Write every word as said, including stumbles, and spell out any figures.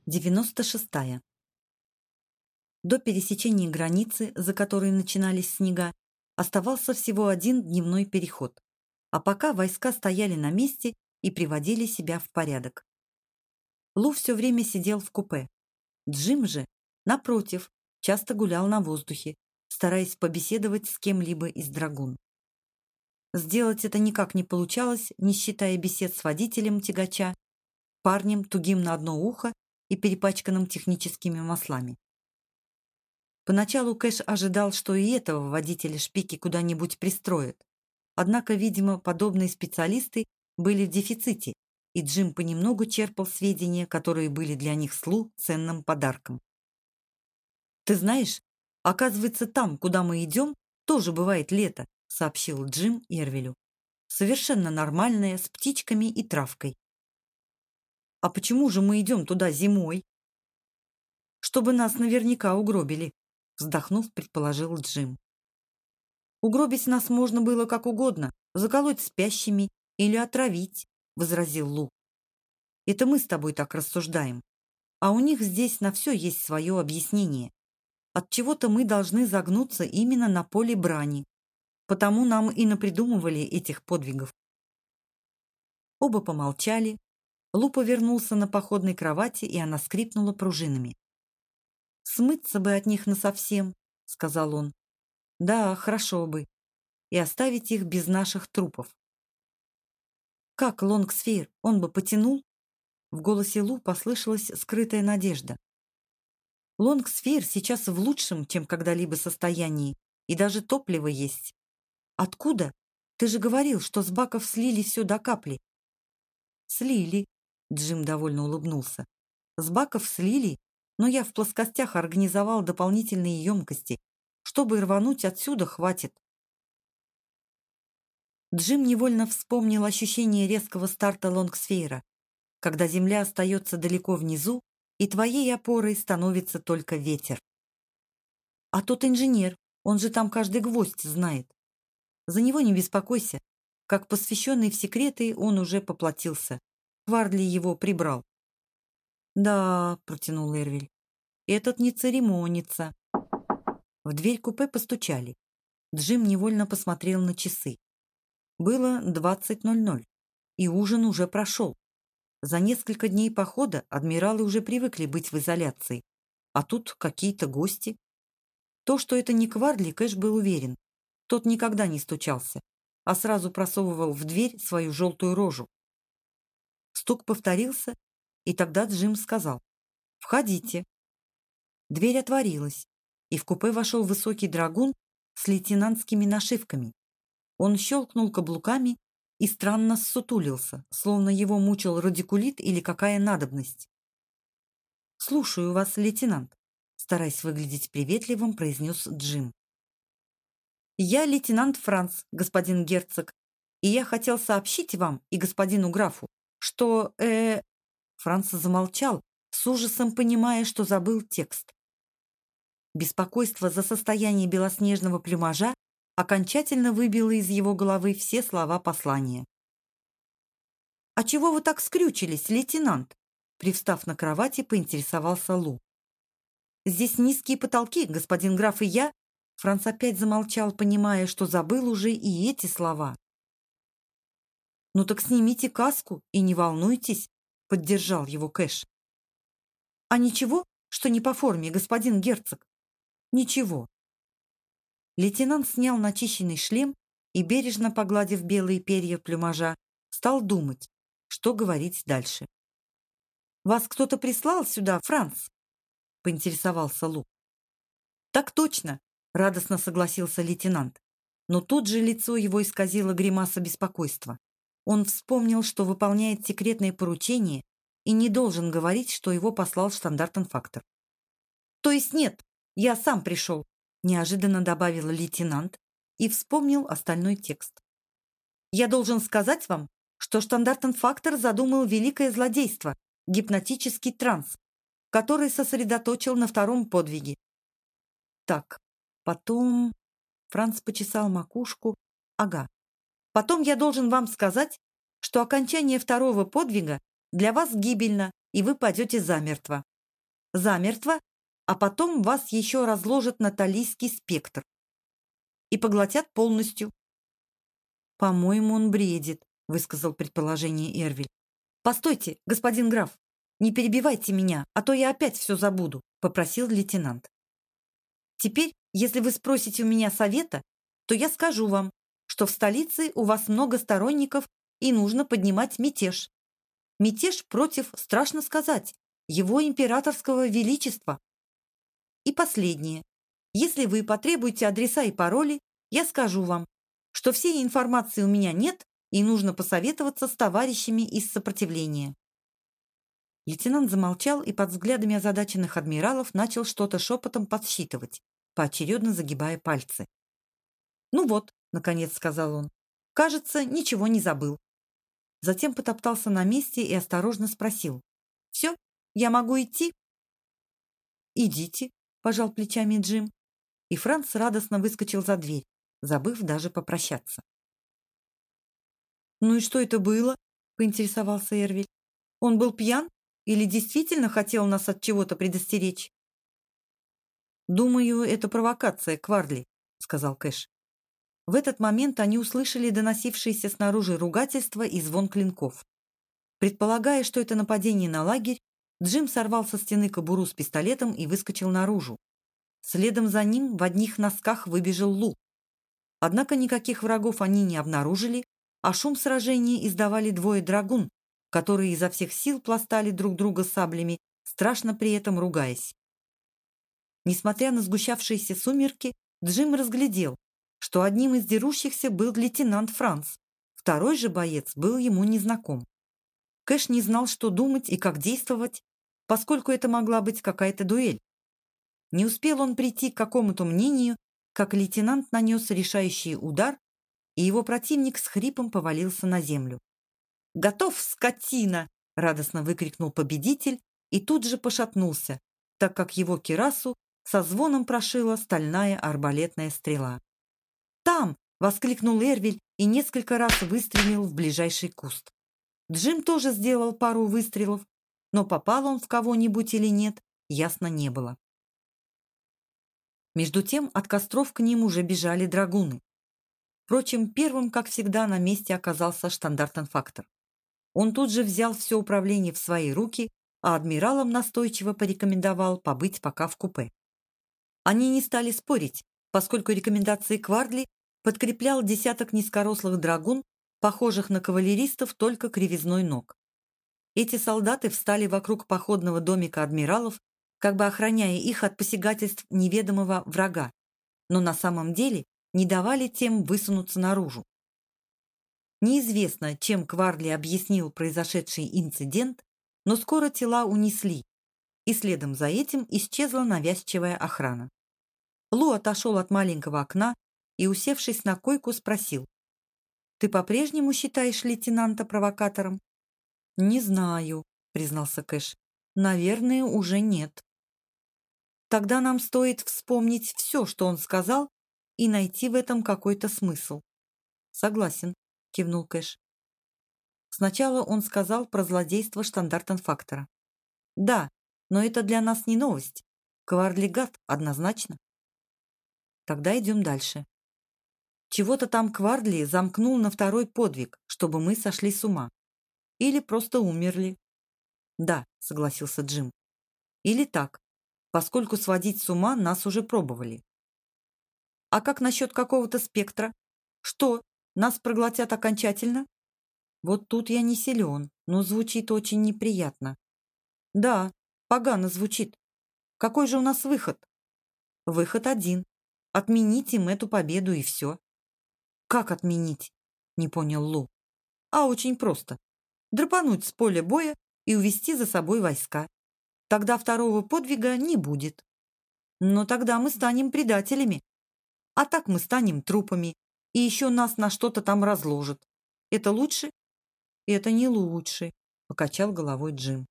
девяносто шестая. До пересечения границы, за которой начинались снега, оставался всего один дневной переход, а пока войска стояли на месте и приводили себя в порядок. Лу все время сидел в купе. Джим же, напротив, часто гулял на воздухе, стараясь побеседовать с кем-либо из драгун. Сделать это никак не получалось, не считая бесед с водителем тягача, парнем, тугим на одно ухо и перепачканным техническими маслами. Поначалу Кэш ожидал, что и этого водителя шпики куда-нибудь пристроят. Однако, видимо, подобные специалисты были в дефиците, и Джим понемногу черпал сведения, которые были для них с Лу ценным подарком. «Ты знаешь, оказывается, там, куда мы идем, тоже бывает лето», сообщил Джим Эрвелю. «Совершенно нормальное, с птичками и травкой». «А почему же мы идем туда зимой?» «Чтобы нас наверняка угробили», вздохнув, предположил Джим. «Угробить нас можно было как угодно, заколоть спящими или отравить», возразил Лу. «Это мы с тобой так рассуждаем, а у них здесь на все есть свое объяснение. Отчего-то мы должны загнуться именно на поле брани, потому нам и напридумывали этих подвигов». Оба помолчали. Лу повернулся на походной кровати, и она скрипнула пружинами. «Смыться бы от них насовсем», — сказал он. «Да, хорошо бы. И оставить их без наших трупов». «Как Лонгсфейр? Он бы потянул?» В голосе Лу послышалась скрытая надежда. «Лонгсфейр сейчас в лучшем, чем когда-либо состоянии, и даже топливо есть». «Откуда? Ты же говорил, что с баков слили все до капли». «Слили», — Джим довольно улыбнулся. «С баков слили, но я в плоскостях организовал дополнительные емкости. Чтобы рвануть отсюда, хватит». Джим невольно вспомнил ощущение резкого старта Лонгсфейра, когда земля остается далеко внизу, и твоей опорой становится только ветер. «А тот инженер, он же там каждый гвоздь знает. За него не беспокойся. Как посвященный в секреты, он уже поплатился. Квардли его прибрал». «Да», — протянул Эрвель, — «этот не церемонится». В дверь купе постучали. Джим невольно посмотрел на часы. Было двадцать ноль ноль, и ужин уже прошел. За несколько дней похода адмиралы уже привыкли быть в изоляции, а тут какие-то гости. То, что это не Квардли, Кэш был уверен. Тот никогда не стучался, а сразу просовывал в дверь свою желтую рожу. Стук повторился, и тогда Джим сказал: «Входите». Дверь отворилась, и в купе вошел высокий драгун с лейтенантскими нашивками. Он щелкнул каблуками и странно ссутулился, словно его мучил радикулит или какая надобность. «Слушаю вас, лейтенант», — стараясь выглядеть приветливым, произнес Джим. «Я лейтенант Франц, господин герцог, и я хотел сообщить вам и господину графу, что, э...» Франц замолчал, с ужасом понимая, что забыл текст. Беспокойство за состояние белоснежного плюмажа окончательно выбило из его головы все слова послания. «А чего вы так скрючились, лейтенант?» Привстав на кровати, поинтересовался Лу. «Здесь низкие потолки, господин граф, и я...» Франц опять замолчал, понимая, что забыл уже и эти слова. «Ну так снимите каску и не волнуйтесь», — поддержал его Кэш. «А ничего, что не по форме, господин герцог?» «Ничего». Лейтенант снял начищенный шлем и, бережно погладив белые перья плюмажа, стал думать, что говорить дальше. «Вас кто-то прислал сюда, Франц?» — поинтересовался Лу. «Так точно», — радостно согласился лейтенант. Но тут же лицо его исказило гримаса беспокойства. Он вспомнил, что выполняет секретное поручение и не должен говорить, что его послал штандартенфактор. «То есть нет, я сам пришел», — неожиданно добавил лейтенант и вспомнил остальной текст. «Я должен сказать вам, что штандартенфактор задумал великое злодейство, гипнотический транс, который сосредоточил на втором подвиге». «Так, потом...» Франц почесал макушку. «Ага. Потом я должен вам сказать, что окончание второго подвига для вас гибельно, и вы падете замертво. замертво, а потом вас еще разложат на талийский спектр и поглотят полностью. «По-моему, он бредит», — высказал предположение Эрвиль. «Постойте, господин граф, не перебивайте меня, а то я опять все забуду», — попросил лейтенант. «Теперь, если вы спросите у меня совета, то я скажу вам, что в столице у вас много сторонников и нужно поднимать мятеж. Мятеж против, страшно сказать, его императорского величества. И последнее. Если вы потребуете адреса и пароли, я скажу вам, что всей информации у меня нет и нужно посоветоваться с товарищами из сопротивления». Лейтенант замолчал и под взглядами озадаченных адмиралов начал что-то шепотом подсчитывать, поочередно загибая пальцы. «Ну вот», — наконец сказал он, — «кажется, ничего не забыл». Затем потоптался на месте и осторожно спросил. «Все, я могу идти?» «Идите», — пожал плечами Джим. И Франц радостно выскочил за дверь, забыв даже попрощаться. «Ну и что это было?» — поинтересовался Эрвиль. «Он был пьян или действительно хотел нас от чего-то предостеречь?» «Думаю, это провокация, Квардли», — сказал Кэш. В этот момент они услышали доносившиеся снаружи ругательства и звон клинков. Предполагая, что это нападение на лагерь, Джим сорвал со стены кобуру с пистолетом и выскочил наружу. Следом за ним в одних носках выбежал Лу. Однако никаких врагов они не обнаружили, а шум сражения издавали двое драгун, которые изо всех сил пластали друг друга саблями, страшно при этом ругаясь. Несмотря на сгущавшиеся сумерки, Джим разглядел, что одним из дерущихся был лейтенант Франц, второй же боец был ему незнаком. Кэш не знал, что думать и как действовать, поскольку это могла быть какая-то дуэль. Не успел он прийти к какому-то мнению, как лейтенант нанес решающий удар, и его противник с хрипом повалился на землю. «Готов, скотина!» — радостно выкрикнул победитель и тут же пошатнулся, так как его кирасу со звоном прошила стальная арбалетная стрела. «Там!» — воскликнул Эрвиль и несколько раз выстрелил в ближайший куст. Джим тоже сделал пару выстрелов, но попал он в кого-нибудь или нет, ясно не было. Между тем от костров к ним уже бежали драгуны. Впрочем, первым, как всегда, на месте оказался штандартенфактор. Он тут же взял все управление в свои руки, а адмиралам настойчиво порекомендовал побыть пока в купе. Они не стали спорить, поскольку рекомендации Квардли подкреплял десяток низкорослых драгун, похожих на кавалеристов только кривизной ног. Эти солдаты встали вокруг походного домика адмиралов, как бы охраняя их от посягательств неведомого врага, но на самом деле не давали тем высунуться наружу. Неизвестно, чем Квардли объяснил произошедший инцидент, но скоро тела унесли, и следом за этим исчезла навязчивая охрана. Лу отошел от маленького окна и, усевшись на койку, спросил: «Ты по-прежнему считаешь лейтенанта провокатором?» «Не знаю», — признался Кэш. «Наверное, уже нет». «Тогда нам стоит вспомнить все, что он сказал, и найти в этом какой-то смысл». «Согласен», — кивнул Кэш. Сначала он сказал про злодейство штандартенфактора. «Да, но это для нас не новость. Квардли гад, однозначно». «Тогда идем дальше». Чего-то там Квардли замкнул на второй подвиг, чтобы мы сошли с ума. Или просто умерли. «Да», — согласился Джим. «Или так, поскольку сводить с ума нас уже пробовали». «А как насчет какого-то спектра? Что, нас проглотят окончательно?» «Вот тут я не силен, но звучит очень неприятно». «Да, погано звучит. Какой же у нас выход?» «Выход один. Отменить им эту победу и все». «Как отменить?» — не понял Лу. «А очень просто. Драпануть с поля боя и увести за собой войска. Тогда второго подвига не будет. Но тогда мы станем предателями. А так мы станем трупами, и еще нас на что-то там разложат. Это лучше?» «Это не лучше», — покачал головой Джим.